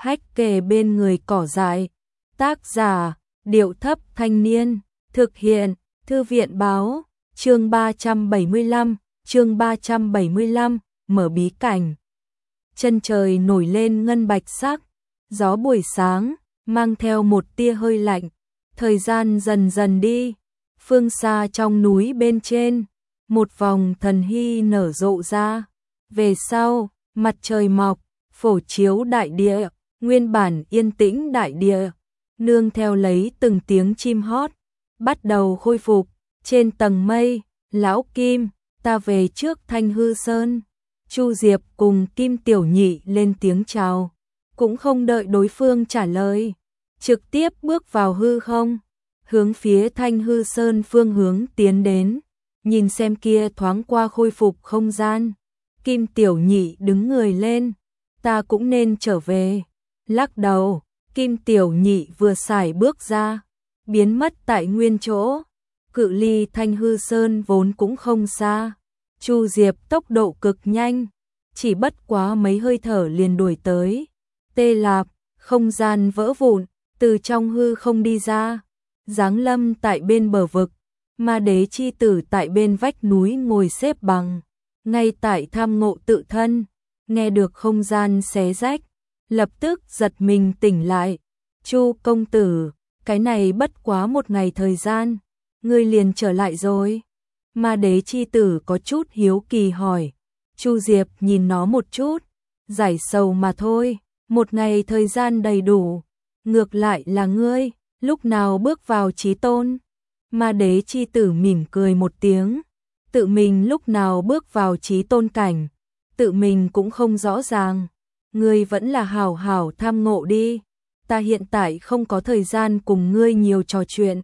hách kề bên người cỏ dại. Tác giả, Điệu Thấp Thanh Niên. Thực hiện, Thư viện Báo. Chương 375, mở bí cảnh. Chân trời nổi lên ngân bạch sắc, gió buổi sáng, mang theo một tia hơi lạnh. Thời gian dần dần đi, phương xa trong núi bên trên, một vòng thần hy nở rộ ra. Về sau, mặt trời mọc, phổ chiếu đại địa, nguyên bản yên tĩnh đại địa, nương theo lấy từng tiếng chim hót, bắt đầu khôi phục. Trên tầng mây, Lão Kim, ta về trước Thanh Hư Sơn. Chu Diệp cùng Kim Tiểu Nhị lên tiếng chào, cũng không đợi đối phương trả lời, trực tiếp bước vào hư không, hướng phía Thanh Hư Sơn phương hướng tiến đến, nhìn xem kia thoáng qua khôi phục không gian. Kim Tiểu Nhị đứng người lên, ta cũng nên trở về. Lắc đầu, Kim Tiểu Nhị vừa xài bước ra, biến mất tại nguyên chỗ. Cự ly Thanh Hư Sơn vốn cũng không xa. Chu Diệp tốc độ cực nhanh, chỉ bất quá mấy hơi thở liền đuổi tới. Tê Lạp, không gian vỡ vụn, từ trong hư không đi ra, giáng lâm tại bên bờ vực. Ma đế chi tử tại bên vách núi ngồi xếp bằng, ngay tại tham ngộ tự thân, nghe được không gian xé rách, lập tức giật mình tỉnh lại. Chu công tử, cái này bất quá một ngày thời gian, ngươi liền trở lại rồi. Ma đế chi tử có chút hiếu kỳ hỏi. Chu Diệp nhìn nó một chút, giải sầu mà thôi, một ngày thời gian đầy đủ. Ngược lại là ngươi, lúc nào bước vào chí tôn? Ma đế chi tử mỉm cười một tiếng, tự mình lúc nào bước vào chí tôn cảnh, tự mình cũng không rõ ràng. Ngươi vẫn là hảo hảo tham ngộ đi, ta hiện tại không có thời gian cùng ngươi nhiều trò chuyện.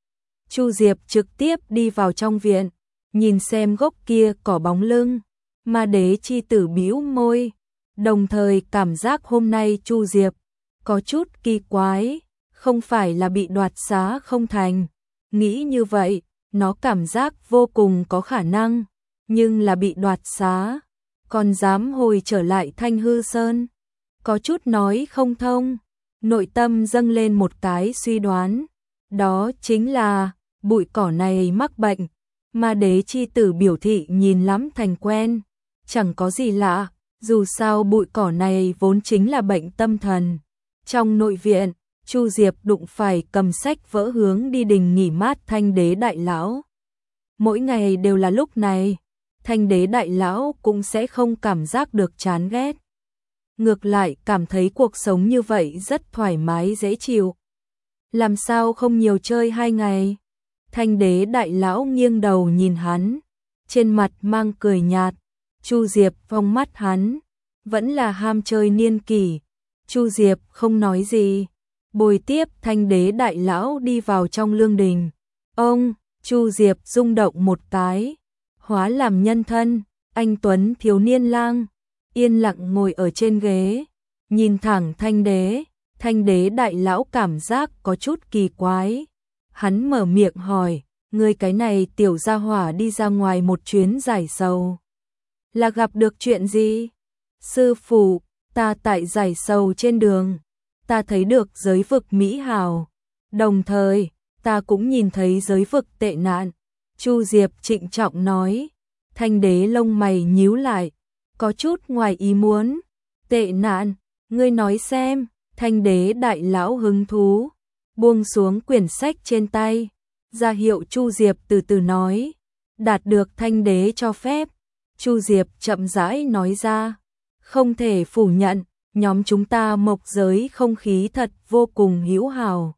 Chu Diệp trực tiếp đi vào trong viện, nhìn xem gốc kia cỏ bóng lưng. Ma đế chi tử bĩu môi, đồng thời cảm giác hôm nay Chu Diệp có chút kỳ quái, không phải là bị đoạt xá không thành. Nghĩ như vậy, nó cảm giác vô cùng có khả năng, nhưng là bị đoạt xá, còn dám hồi trở lại Thanh Hư Sơn, có chút nói không thông. Nội tâm dâng lên một cái suy đoán, đó chính là bụi cỏ này mắc bệnh. Ma đế chi tử biểu thị nhìn lắm thành quen, chẳng có gì lạ, dù sao bụi cỏ này vốn chính là bệnh tâm thần. Trong nội viện, Chu Diệp đụng phải cầm sách vỡ hướng đi đình nghỉ mát Thanh đế đại lão. Mỗi ngày đều là lúc này, Thanh đế đại lão cũng sẽ không cảm giác được chán ghét. Ngược lại cảm thấy cuộc sống như vậy rất thoải mái dễ chịu. Làm sao không nhiều chơi 2 ngày? Thanh đế đại lão nghiêng đầu nhìn hắn, trên mặt mang cười nhạt. Chu Diệp phong mắt hắn, vẫn là ham chơi niên kỷ. Chu Diệp không nói gì, bồi tiếp Thanh đế đại lão đi vào trong lương đình. Ông, Chu Diệp rung động một cái, hóa làm nhân thân, anh tuấn thiếu niên lang, yên lặng ngồi ở trên ghế, nhìn thẳng Thanh đế. Thanh đế đại lão cảm giác có chút kỳ quái. Hắn mở miệng hỏi, ngươi cái này tiểu gia hỏa đi ra ngoài một chuyến giải sầu, là gặp được chuyện gì? Sư phụ, ta tại giải sầu trên đường, ta thấy được giới vực mỹ hào, đồng thời, ta cũng nhìn thấy giới vực tệ nạn. Chu Diệp trịnh trọng nói. Thanh đế lông mày nhíu lại, có chút ngoài ý muốn. Tệ nạn, ngươi nói xem. Thanh đế đại lão hứng thú, buông xuống quyển sách trên tay, ra hiệu Chu Diệp từ từ nói. Đạt được Thanh đế cho phép, Chu Diệp chậm rãi nói ra, không thể phủ nhận, nhóm chúng ta mộc giới không khí thật vô cùng hữu hào.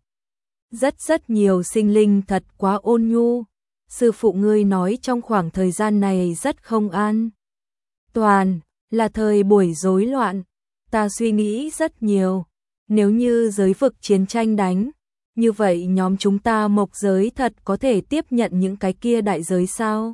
Rất nhiều sinh linh thật quá ôn nhu. Sư phụ ngươi nói trong khoảng thời gian này rất không an toàn, là thời buổi rối loạn. Ta suy nghĩ rất nhiều. Nếu như giới vực chiến tranh đánh, như vậy nhóm chúng ta mộc giới thật có thể tiếp nhận những cái kia đại giới sao?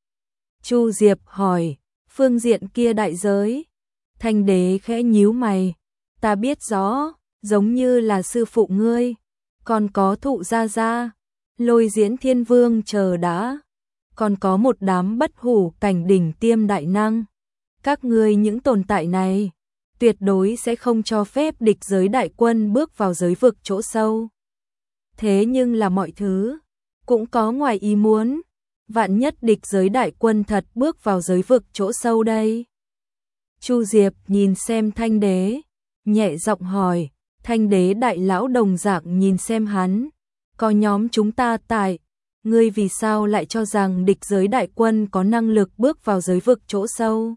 Chu Diệp hỏi, phương diện kia đại giới? Thanh đế khẽ nhíu mày, ta biết rõ, giống như là sư phụ ngươi, còn có Thụ gia gia, Lôi Diễn Thiên Vương chờ đã, còn có một đám bất hủ cảnh đỉnh tiêm đại năng. Các ngươi những tồn tại này, tuyệt đối sẽ không cho phép địch giới đại quân bước vào giới vực chỗ sâu. Thế nhưng là mọi thứ cũng có ngoài ý muốn, vạn nhất địch giới đại quân thật bước vào giới vực chỗ sâu đây. Chu Diệp nhìn xem Thanh Đế, nhẹ giọng hỏi, Thanh Đế đại lão đồng dạng nhìn xem hắn, có nhóm chúng ta tại, ngươi vì sao lại cho rằng địch giới đại quân có năng lực bước vào giới vực chỗ sâu?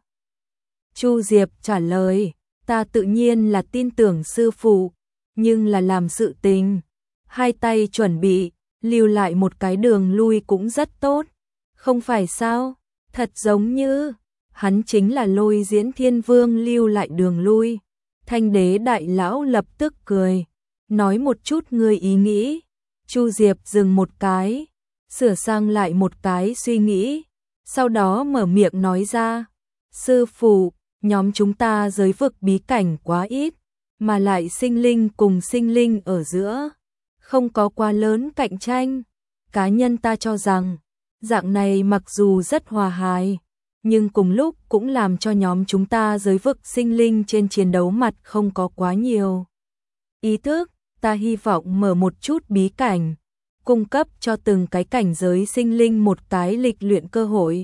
Chu Diệp trả lời, ta tự nhiên là tin tưởng sư phụ, nhưng là làm sự tình, hai tay chuẩn bị, lưu lại một cái đường lui cũng rất tốt, không phải sao? Thật giống như hắn chính là Lôi Diễn Thiên Vương lưu lại đường lui. Thanh Đế đại lão lập tức cười, nói một chút ngươi ý nghĩ. Chu Diệp dừng một cái, sửa sang lại một cái suy nghĩ, sau đó mở miệng nói ra, sư phụ, nhóm chúng ta giới vực bí cảnh quá ít, mà lại sinh linh cùng sinh linh ở giữa, không có quá lớn cạnh tranh. Cá nhân ta cho rằng, dạng này mặc dù rất hòa hài, nhưng cùng lúc cũng làm cho nhóm chúng ta giới vực sinh linh trên chiến đấu mặt không có quá nhiều ý thức. Ta hy vọng mở một chút bí cảnh, cung cấp cho từng cái cảnh giới sinh linh một cái lịch luyện cơ hội.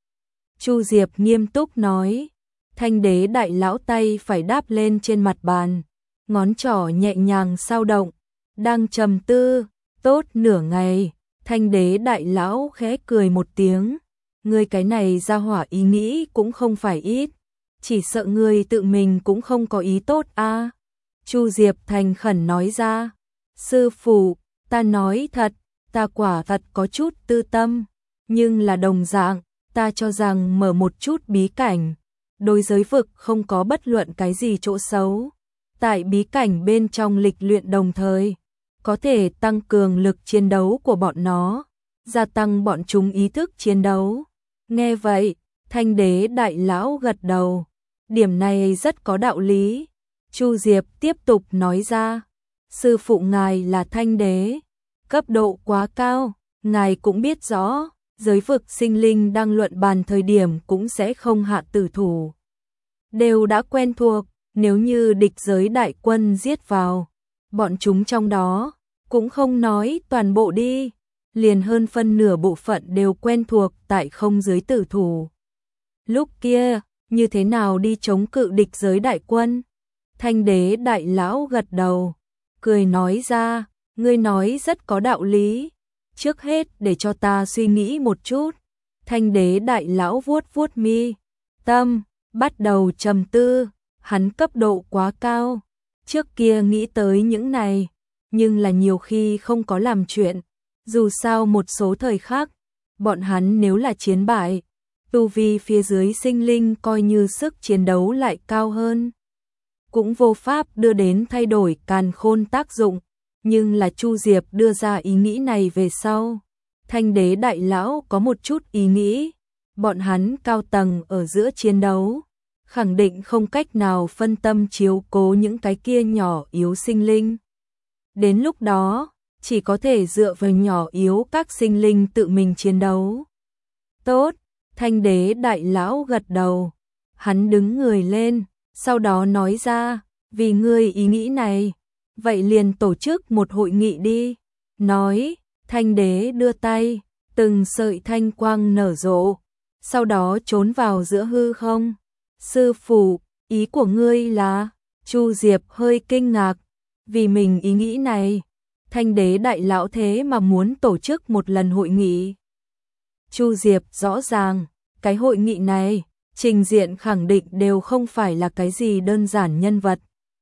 Chu Diệp nghiêm túc nói, Thanh Đế đại lão tay phải đáp lên trên mặt bàn, ngón trỏ nhẹ nhàng sao động, đang trầm tư, tốt nửa ngày, Thanh Đế đại lão khẽ cười một tiếng, ngươi cái này ra hỏa ý nghĩ cũng không phải ít, chỉ sợ ngươi tự mình cũng không có ý tốt a. Chu Diệp thành khẩn nói ra, sư phụ, ta nói thật, ta quả thật có chút tư tâm, nhưng là đồng dạng, ta cho rằng mở một chút bí cảnh, đối giới vực không có bất luận cái gì chỗ xấu. Tại bí cảnh bên trong lịch luyện đồng thời, có thể tăng cường lực chiến đấu của bọn nó, gia tăng bọn chúng ý thức chiến đấu. Nghe vậy, Thanh Đế đại lão gật đầu, điểm này rất có đạo lý. Chu Diệp tiếp tục nói ra, sư phụ ngài là Thanh Đế, cấp độ quá cao, ngài cũng biết rõ, giới vực sinh linh đang luận bàn thời điểm cũng sẽ không hạ tử thủ. Đều đã quen thuộc, nếu như địch giới đại quân giết vào, bọn chúng trong đó, cũng không nói toàn bộ đi, liền hơn phân nửa bộ phận đều quen thuộc tại không dưới tử thủ. Lúc kia, như thế nào đi chống cự địch giới đại quân? Thanh Đế đại lão gật đầu, cười nói ra, ngươi nói rất có đạo lý, trước hết để cho ta suy nghĩ một chút. Thanh Đế đại lão vuốt vuốt mi tâm, bắt đầu trầm tư, hắn cấp độ quá cao, trước kia nghĩ tới những này, nhưng là nhiều khi không có làm chuyện, dù sao một số thời khắc, bọn hắn nếu là chiến bại, tu vi phía dưới sinh linh coi như sức chiến đấu lại cao hơn, cũng vô pháp đưa đến thay đổi càn khôn tác dụng, nhưng là Chu Diệp đưa ra ý nghĩ này về sau. Thanh Đế đại lão có một chút ý nghĩ, bọn hắn cao tầng ở giữa chiến đấu, khẳng định không cách nào phân tâm chiếu cố những cái kia nhỏ yếu sinh linh. Đến lúc đó, chỉ có thể dựa vào nhỏ yếu các sinh linh tự mình chiến đấu. Tốt, Thanh Đế đại lão gật đầu, hắn đứng người lên, sau đó nói ra, vì ngươi ý nghĩ này, vậy liền tổ chức một hội nghị đi. Nói, Thanh Đế đưa tay, từng sợi thanh quang nở rộ, sau đó trốn vào giữa hư không. Sư phụ, ý của ngươi là? Chu Diệp hơi kinh ngạc, vì mình ý nghĩ này, Thanh Đế đại lão thế mà muốn tổ chức một lần hội nghị. Chu Diệp rõ ràng, cái hội nghị này, trình diện khẳng định đều không phải là cái gì đơn giản nhân vật.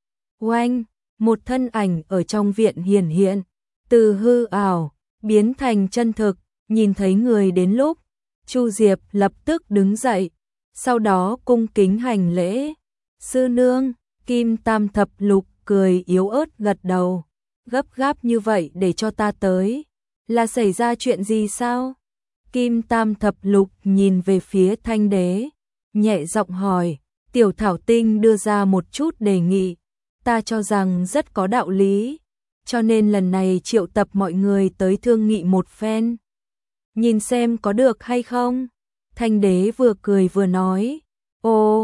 Oanh, một thân ảnh ở trong viện hiển hiện, từ hư ảo, biến thành chân thực, nhìn thấy người đến lúc, Chu Diệp lập tức đứng dậy, sau đó cung kính hành lễ. Sư nương, Kim Tam Thập Lục cười yếu ớt gật đầu, gấp gáp như vậy để cho ta tới, là xảy ra chuyện gì sao? Kim Tam Thập Lục nhìn về phía Thanh Đế, nhẹ giọng hỏi, Tiểu Thảo Tinh đưa ra một chút đề nghị, ta cho rằng rất có đạo lý, cho nên lần này triệu tập mọi người tới thương nghị một phen. Nhìn xem có được hay không? Thanh Đế vừa cười vừa nói, ồ,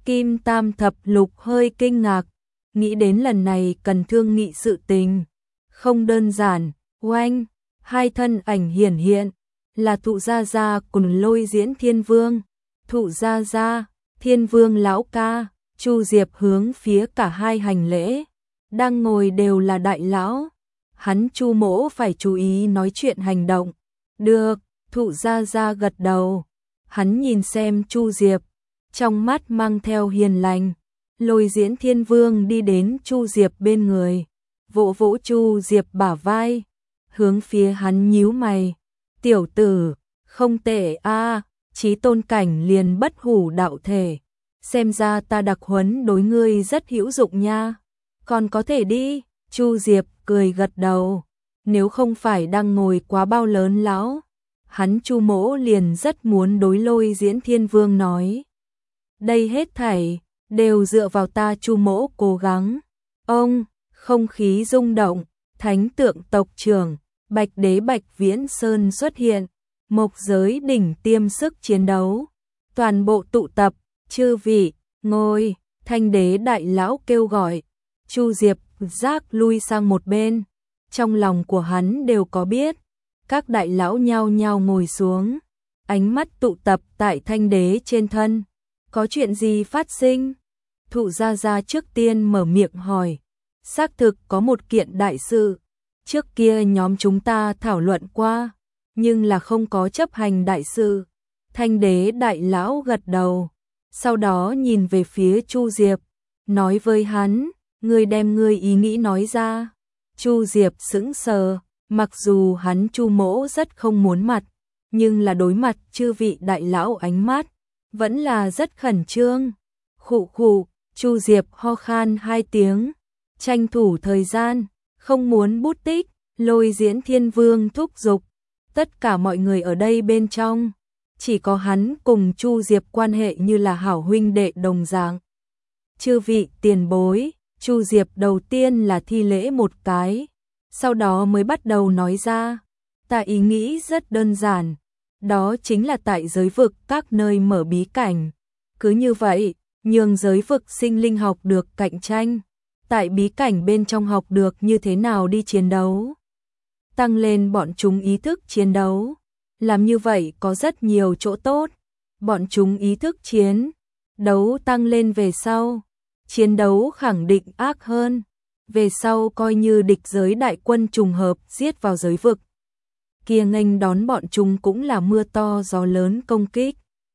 Kim Tam Thập Lục hơi kinh ngạc, nghĩ đến lần này cần thương nghị sự tình. Không đơn giản, oanh, hai thân ảnh hiển hiện, là Thụ Gia Gia cùng Lôi Diễn Thiên Vương. Thụ Gia Gia, Thiên Vương lão ca, Chu Diệp hướng phía cả hai hành lễ, đang ngồi đều là đại lão. Hắn Chu mỗ phải chú ý nói chuyện hành động. Được, Thụ Gia Gia gật đầu. Hắn nhìn xem Chu Diệp, trong mắt mang theo hiền lành. Lôi Diễn Thiên Vương đi đến Chu Diệp bên người, vỗ vỗ Chu Diệp bả vai, hướng phía hắn nhíu mày. Tiểu tử, không tệ a, chí tôn cảnh liền bất hủ đạo thể. Xem ra ta đặc huấn đối ngươi rất hữu dụng nha. Còn có thể đi, Chu Diệp cười gật đầu. Nếu không phải đang ngồi quá bao lớn lão, hắn Chu mỗ liền rất muốn đối Lôi Diễn Thiên Vương nói. Đây hết thảy đều dựa vào ta Chu mỗ cố gắng. Ông, không khí rung động, thánh tượng tộc trưởng, Bạch Đế Bạch Viễn Sơn xuất hiện, mộc giới đỉnh tiêm sức chiến đấu. Toàn bộ tụ tập, chư vị, ngồi, Thanh Đế đại lão kêu gọi. Chu Diệp giác lui sang một bên, trong lòng của hắn đều có biết. Các đại lão nhao nhao ngồi xuống, ánh mắt tụ tập tại Thanh Đế trên thân. Có chuyện gì phát sinh? Thụ Gia Gia trước tiên mở miệng hỏi. Xác thực có một kiện đại sự, trước kia nhóm chúng ta thảo luận qua, nhưng là không có chấp hành đại sự. Thanh Đế đại lão gật đầu, sau đó nhìn về phía Chu Diệp, nói với hắn, ngươi đem ngươi ý nghĩ nói ra. Chu Diệp sững sờ, mặc dù hắn Chu mỗ rất không muốn mặt, nhưng là đối mặt chư vị đại lão ánh mắt, vẫn là rất khẩn trương. Khụ khụ, Chu Diệp ho khan hai tiếng, tranh thủ thời gian, không muốn bút tích. Lôi Diễn Thiên Vương thúc giục, tất cả mọi người ở đây bên trong, chỉ có hắn cùng Chu Diệp quan hệ như là hảo huynh đệ đồng dạng. Chư vị tiền bối, Chu Diệp đầu tiên là thi lễ một cái, sau đó mới bắt đầu nói ra, ta ý nghĩ rất đơn giản, đó chính là tại giới vực các nơi mở bí cảnh. Cứ như vậy, nhường giới vực sinh linh học được cạnh tranh, tại bí cảnh bên trong học được như thế nào đi chiến đấu, tăng lên bọn chúng ý thức chiến đấu. Làm như vậy có rất nhiều chỗ tốt. Bọn chúng ý thức chiến đấu tăng lên về sau, chiến đấu khẳng định ác hơn. Về sau coi như địch giới đại quân trùng hợp giết vào giới vực, kia nghênh đón bọn chúng cũng là mưa to gió lớn công kích.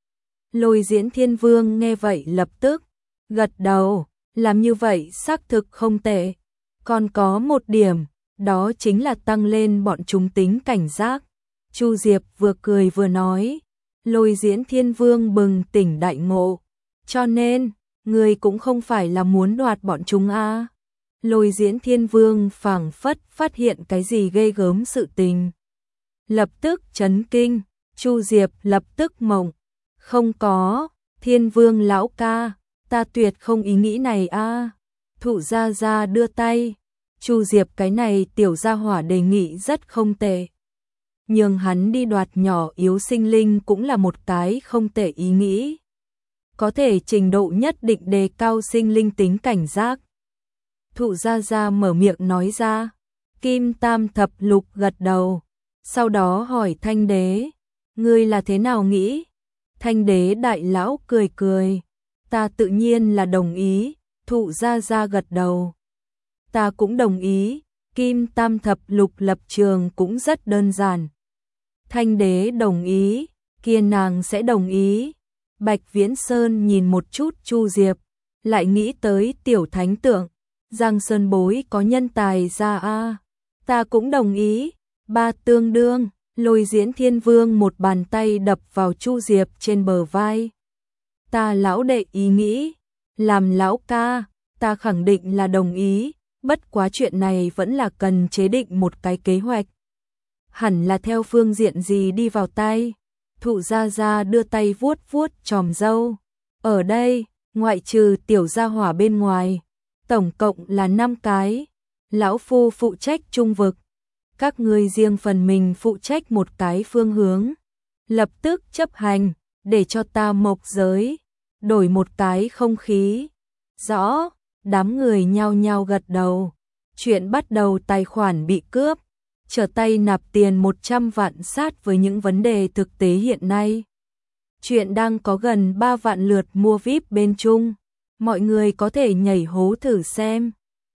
Lôi Diễn Thiên Vương nghe vậy lập tức gật đầu, làm như vậy xác thực không tệ. Còn có một điểm, đó chính là tăng lên bọn chúng tính cảnh giác. Chu Diệp vừa cười vừa nói, Lôi Diễn Thiên Vương bừng tỉnh đại ngộ, cho nên, người cũng không phải là muốn đoạt bọn chúng à. Lôi Diễn Thiên Vương phảng phất phát hiện cái gì ghê gớm sự tình. Lập tức chấn kinh, Chu Diệp lập tức mộng, không có, Thiên Vương lão ca, ta tuyệt không ý nghĩ này à. Thụ Gia Gia đưa tay, Chu Diệp cái này tiểu gia hỏa đề nghị rất không tệ. Nhưng hắn đi đoạt nhỏ yếu sinh linh cũng là một cái không tệ ý nghĩ. Có thể trình độ nhất định đề cao sinh linh tính cảnh giác. Thụ Gia Gia mở miệng nói ra, Kim Tam Thập Lục gật đầu, sau đó hỏi Thanh Đế, ngươi là thế nào nghĩ? Thanh Đế đại lão cười cười, ta tự nhiên là đồng ý. Thụ Gia Gia gật đầu, ta cũng đồng ý. Kim Tam Thập Lục lập trường cũng rất đơn giản. Thanh Đế đồng ý, kia nàng sẽ đồng ý. Bạch Viễn Sơn nhìn một chút Chu Diệp, lại nghĩ tới tiểu thánh tượng, Giang Sơn bối có nhân tài ra a, ta cũng đồng ý. Ba tương đương, Lôi Diễn Thiên Vương một bàn tay đập vào Chu Diệp trên bờ vai. Ta lão đệ ý nghĩ, làm lão ca, ta khẳng định là đồng ý, bất quá chuyện này vẫn là cần chế định một cái kế hoạch. Hẳn là theo phương diện gì đi vào tay. Thụ Gia Gia đưa tay vuốt vuốt chòm râu. Ở đây, ngoại trừ tiểu gia hỏa bên ngoài, tổng cộng là 5 cái. Lão phu phụ trách trung vực, các ngươi riêng phần mình phụ trách một cái phương hướng. Lập tức chấp hành, để cho ta mộc giới đổi một cái không khí. Rõ, đám người nhao nhao gật đầu. Chuyện bắt đầu tài khoản bị cướp, trở tay nạp tiền 100 vạn sát với những vấn đề thực tế hiện nay. Chuyện đang có gần 3 vạn lượt mua VIP bên Trung. Mọi người có thể nhảy hố thử xem.